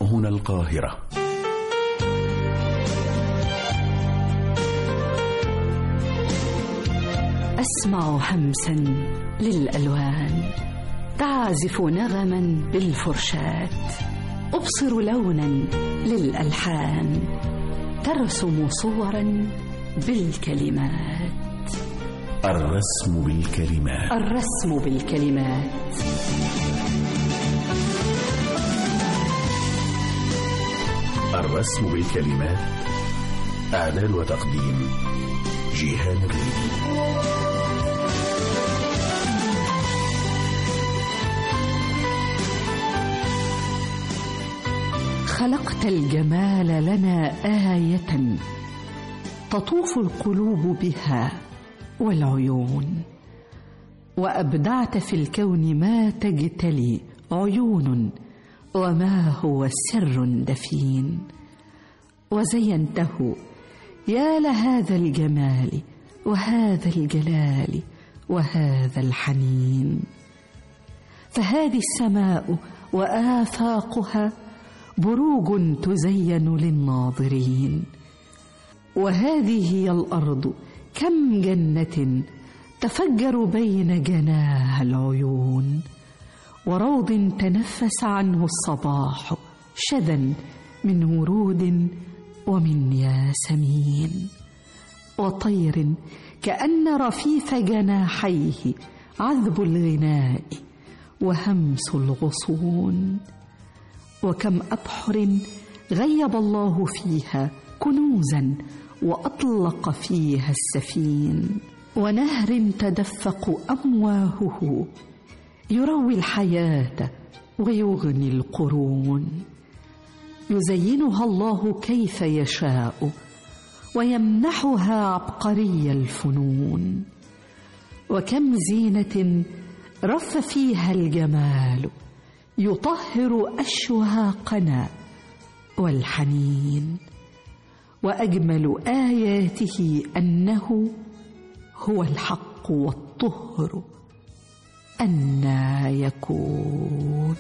هنا القاهرة. أسمع همسا للألوان تعزف نغما بالفرشاة، أبصر لونا للألحان ترسم صورا بالكلمات. الرسم بالكلمات. الرسم بالكلمات. الرسم بالكلمات. إعداد وتقديم جيهان الريدي. خلقت الجمال لنا آية تطوف القلوب بها والعيون، وأبدعت في الكون ما تجتلي عيون وما هو سر دفين، وزينته يا لهذا الجمال وهذا الجلال وهذا الحنين. فهذه السماء وآفاقها بروج تزين للناظرين، وهذه هي الأرض كم جنة تفجر بين جناها العيون، وروض تنفس عنه الصباح شذا من ورود ومن ياسمين، وطير كأن رفيف جناحيه عذب الغناء وهمس الغصون. وكم أبحر غيب الله فيها كنوزا وأطلق فيها السفين، ونهر تدفق أمواهه يروي الحياة ويغني القرون. يزينها الله كيف يشاء ويمنحها عبقري الفنون. وكم زينة رف فيها الجمال يطهر أشواقنا والحنين، وأجمل آياته أنه هو الحق والطهر أنى يكون.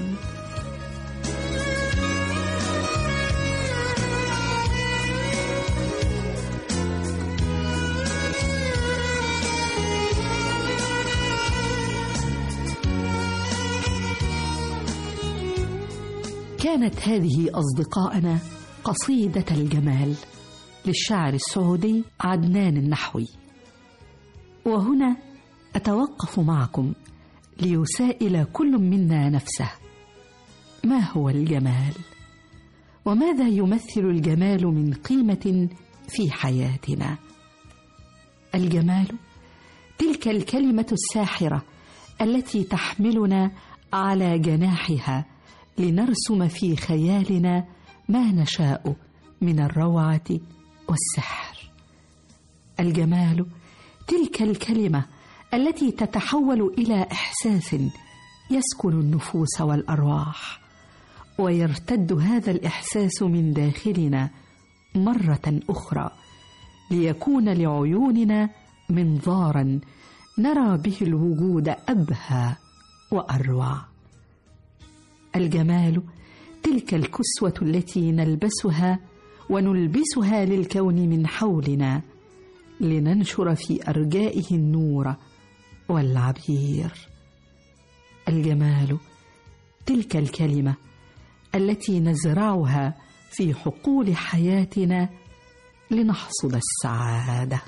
كانت هذه أصدقائنا قصيدة الجمال للشاعر السعودي عدنان النحوي. وهنا أتوقف معكم ليسائل كل منا نفسه: ما هو الجمال؟ وماذا يمثل الجمال من قيمة في حياتنا؟ الجمال تلك الكلمة الساحرة التي تحملنا على جناحها لنرسم في خيالنا ما نشاء من الروعة والسحر. الجمال تلك الكلمة التي تتحول إلى إحساس يسكن النفوس والأرواح، ويرتد هذا الإحساس من داخلنا مرة أخرى ليكون لعيوننا منظارا نرى به الوجود أبهى وأروع. الجمال تلك الكسوة التي نلبسها ونلبسها للكون من حولنا لننشر في أرجائه النور والعبير. الجمال تلك الكلمة التي نزرعها في حقول حياتنا لنحصد السعادة.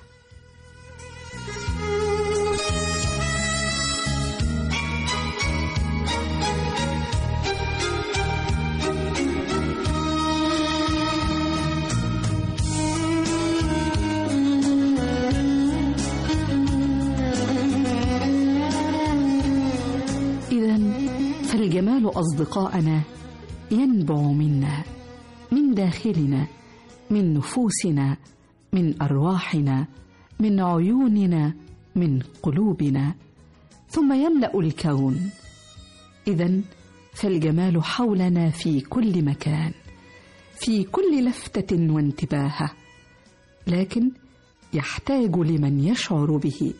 الجمال أصدقائنا ينبع منا، من داخلنا، من نفوسنا، من أرواحنا، من عيوننا، من قلوبنا، ثم يملأ الكون. إذن فالجمال حولنا في كل مكان، في كل لفتة وانتباهة، لكن يحتاج لمن يشعر به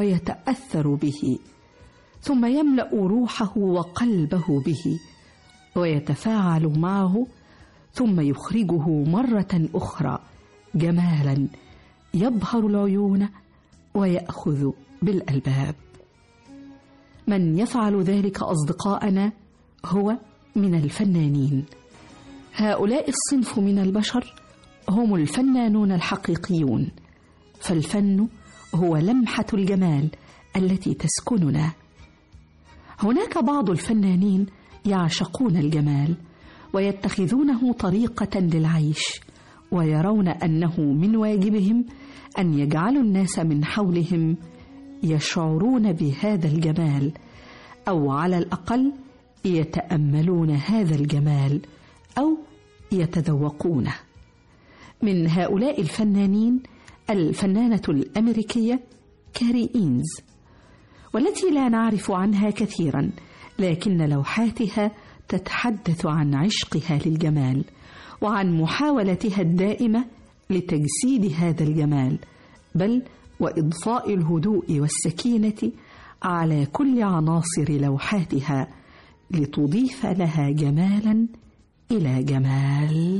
ويتأثر به، ثم يملأ روحه وقلبه به ويتفاعل معه، ثم يخرجه مرة أخرى جمالا يبهر العيون ويأخذ بالألباب. من يفعل ذلك أصدقائنا هو من الفنانين. هؤلاء الصنف من البشر هم الفنانون الحقيقيون، فالفن هو لمحة الجمال التي تسكننا. هناك بعض الفنانين يعشقون الجمال ويتخذونه طريقة للعيش، ويرون أنه من واجبهم أن يجعلوا الناس من حولهم يشعرون بهذا الجمال، أو على الأقل يتأملون هذا الجمال أو يتذوقونه. من هؤلاء الفنانين الفنانة الأمريكية كاري إينز، والتي لا نعرف عنها كثيرا، لكن لوحاتها تتحدث عن عشقها للجمال وعن محاولتها الدائمة لتجسيد هذا الجمال، بل وإضفاء الهدوء والسكينة على كل عناصر لوحاتها لتضيف لها جمالا إلى جمال.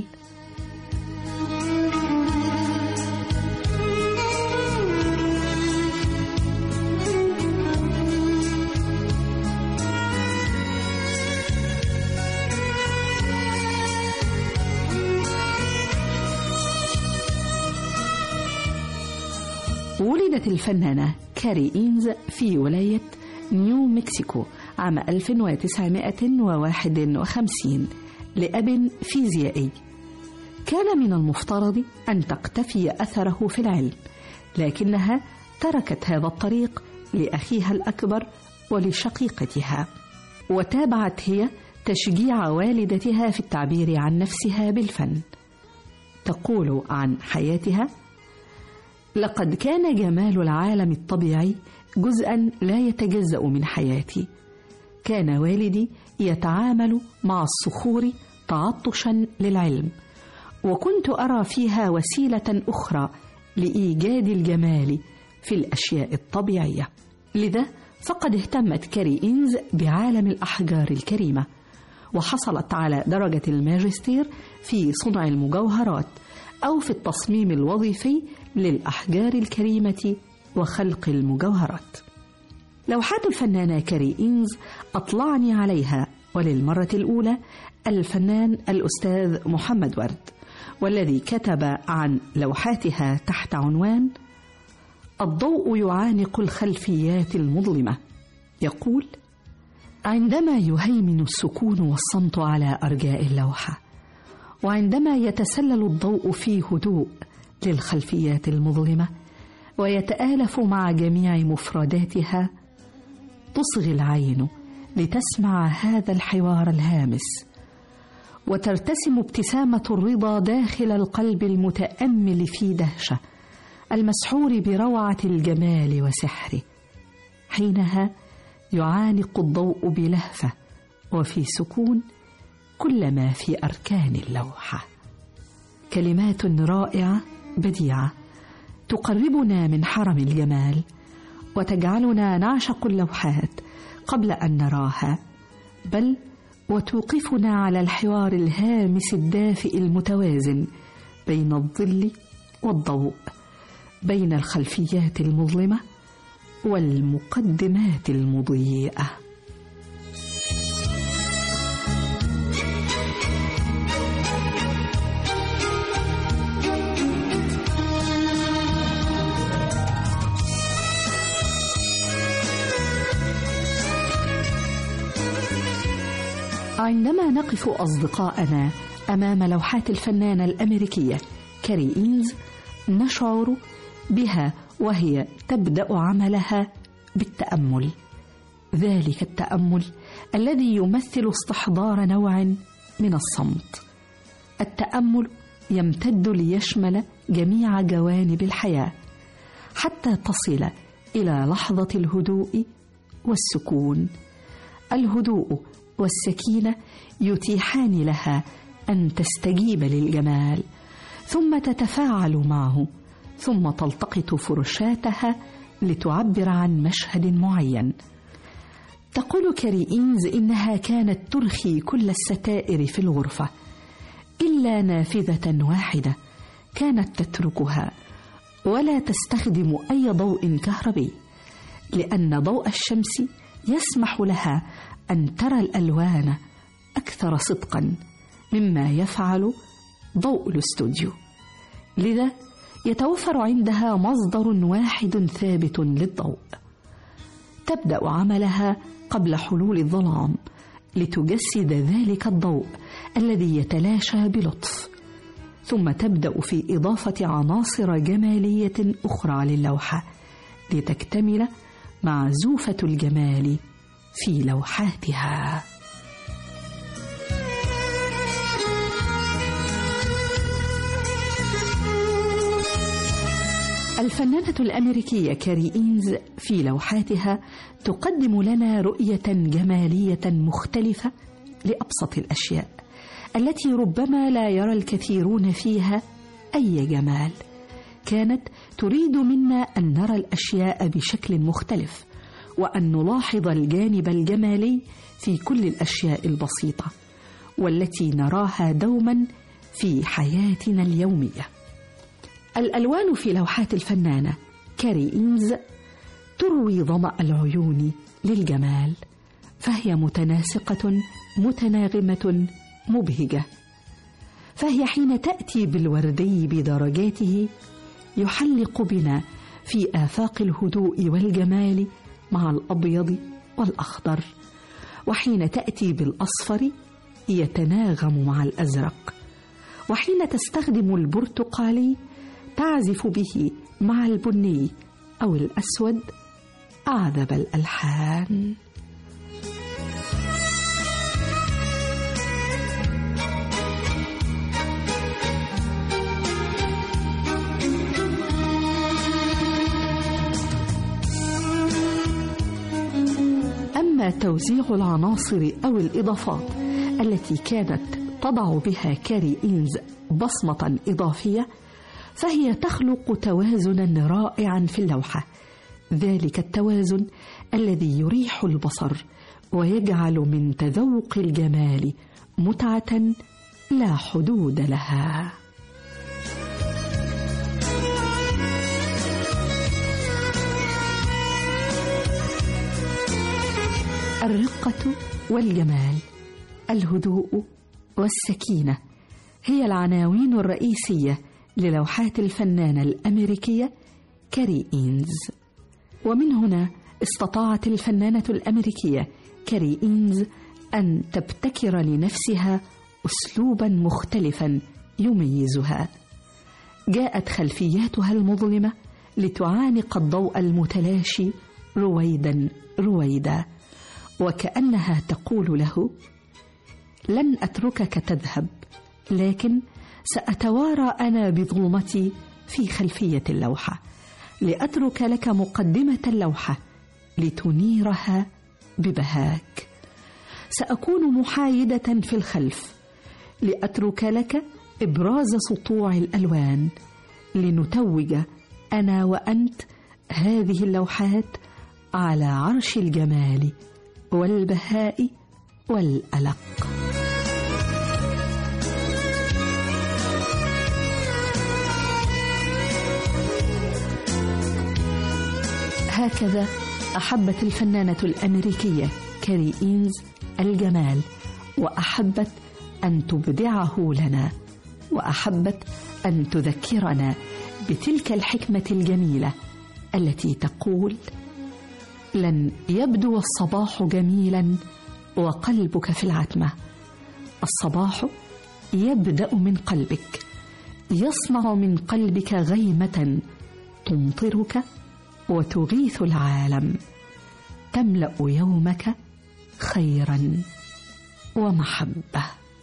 ولدت الفنانة كاري إينز في ولاية نيو مكسيكو عام 1951 لأب فيزيائي. كان من المفترض أن تقتفي أثره في العلم، لكنها تركت هذا الطريق لأخيها الأكبر ولشقيقتها، وتابعت هي تشجيع والدتها في التعبير عن نفسها بالفن. تقول عن حياتها: لقد كان جمال العالم الطبيعي جزءا لا يتجزأ من حياتي. كان والدي يتعامل مع الصخور تعطشا للعلم، وكنت أرى فيها وسيلة أخرى لإيجاد الجمال في الأشياء الطبيعية. لذا فقد اهتمت كاري إينز بعالم الأحجار الكريمة، وحصلت على درجة الماجستير في صنع المجوهرات أو في التصميم الوظيفي للأحجار الكريمة وخلق المجوهرات. لوحات الفنانة كاري إينز أطلعني عليها وللمرة الأولى الفنان الأستاذ محمد ورد، والذي كتب عن لوحاتها تحت عنوان الضوء يعانق الخلفيات المظلمة. يقول: عندما يهيمن السكون والصمت على أرجاء اللوحة، وعندما يتسلل الضوء في هدوء للخلفيات المظلمة ويتآلف مع جميع مفرداتها، تصغي العين لتسمع هذا الحوار الهامس، وترتسم ابتسامة الرضا داخل القلب المتأمل في دهشة، المسحور بروعة الجمال وسحره. حينها يعانق الضوء بلهفة وفي سكون كل ما في أركان اللوحة. كلمات رائعة بديعة تقربنا من حرم الجمال، وتجعلنا نعشق اللوحات قبل أن نراها، بل وتوقفنا على الحوار الهامس الدافئ المتوازن بين الظل والضوء، بين الخلفيات المظلمة والمقدمات المضيئة. عندما نقف أصدقائنا أمام لوحات الفنانة الأمريكية كاري إينز، نشعر بها وهي تبدأ عملها بالتأمل، ذلك التأمل الذي يمثل استحضار نوع من الصمت. التأمل يمتد ليشمل جميع جوانب الحياة حتى تصل إلى لحظة الهدوء والسكون. الهدوء والسكينة يتيحان لها أن تستجيب للجمال، ثم تتفاعل معه، ثم تلتقط فرشاتها لتعبر عن مشهد معين. تقول كاري إينز إنها كانت ترخي كل الستائر في الغرفة إلا نافذة واحدة كانت تتركها ولا تستخدم أي ضوء كهربي، لأن ضوء الشمس يسمح لها أن ترى الألوان أكثر صدقا مما يفعل ضوء الاستوديو. لذا يتوفر عندها مصدر واحد ثابت للضوء. تبدأ عملها قبل حلول الظلام لتجسد ذلك الضوء الذي يتلاشى بلطف، ثم تبدأ في إضافة عناصر جمالية أخرى للوحة لتكتمل معزوفة الجمال في لوحاتها. الفنانة الأمريكية كاري إينز في لوحاتها تقدم لنا رؤية جمالية مختلفة لأبسط الأشياء التي ربما لا يرى الكثيرون فيها أي جمال. كانت تريد منا أن نرى الأشياء بشكل مختلف، وأن نلاحظ الجانب الجمالي في كل الأشياء البسيطة والتي نراها دوما في حياتنا اليومية. الألوان في لوحات الفنانة كاري إينز تروي ظمأ العيون للجمال، فهي متناسقة متناغمة مبهجة. فهي حين تأتي بالوردي بدرجاته يحلق بنا في آفاق الهدوء والجمال مع الأبيض والأخضر، وحين تأتي بالأصفر يتناغم مع الأزرق، وحين تستخدم البرتقالي تعزف به مع البني أو الأسود أعذب الألحان. أما توزيع العناصر أو الإضافات التي كانت تضع بها كاري إينز بصمة إضافية، فهي تخلق توازنا رائعا في اللوحة، ذلك التوازن الذي يريح البصر ويجعل من تذوق الجمال متعة لا حدود لها. الرقة والجمال، الهدوء والسكينة هي العناوين الرئيسية للوحات الفنانة الأمريكية كاري إينز. ومن هنا استطاعت الفنانة الأمريكية كاري إينز أن تبتكر لنفسها أسلوبا مختلفا يميزها. جاءت خلفياتها المظلمة لتعانق الضوء المتلاشي رويدا رويدا، وكأنها تقول له: لن أتركك تذهب، لكن سأتوارى أنا بظلمتي في خلفية اللوحة لأترك لك مقدمة اللوحة لتنيرها ببهاك. سأكون محايدة في الخلف لأترك لك إبراز سطوع الألوان لنتوج أنا وأنت هذه اللوحات على عرش الجمال والبهاء والألق. هكذا أحبت الفنانة الأمريكية كاري إينز الجمال، وأحبت أن تبدعه لنا، وأحبت أن تذكرنا بتلك الحكمة الجميلة التي تقول: لن يبدو الصباح جميلا وقلبك في العتمة، الصباح يبدأ من قلبك، يصنع من قلبك غيمة تمطرك وتغيث العالم، تملأ يومك خيرا ومحبة.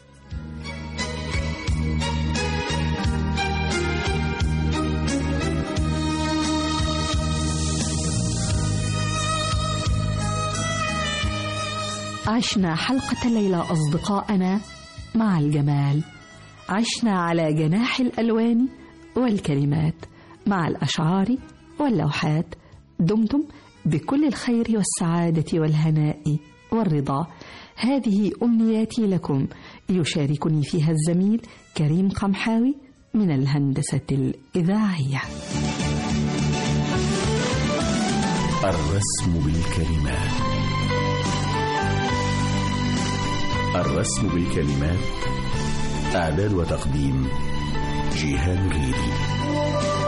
عشنا حلقة الليلة أصدقائنا مع الجمال، عشنا على جناح الألوان والكلمات مع الأشعار واللوحات. دمتم بكل الخير والسعادة والهناء والرضا. هذه أمنياتي لكم، يشاركني فيها الزميل كريم قمحاوي من الهندسة الإذاعية. الرسم بالكلمات. الرسم بالكلمات، إعداد وتقديم جيهان الريدي.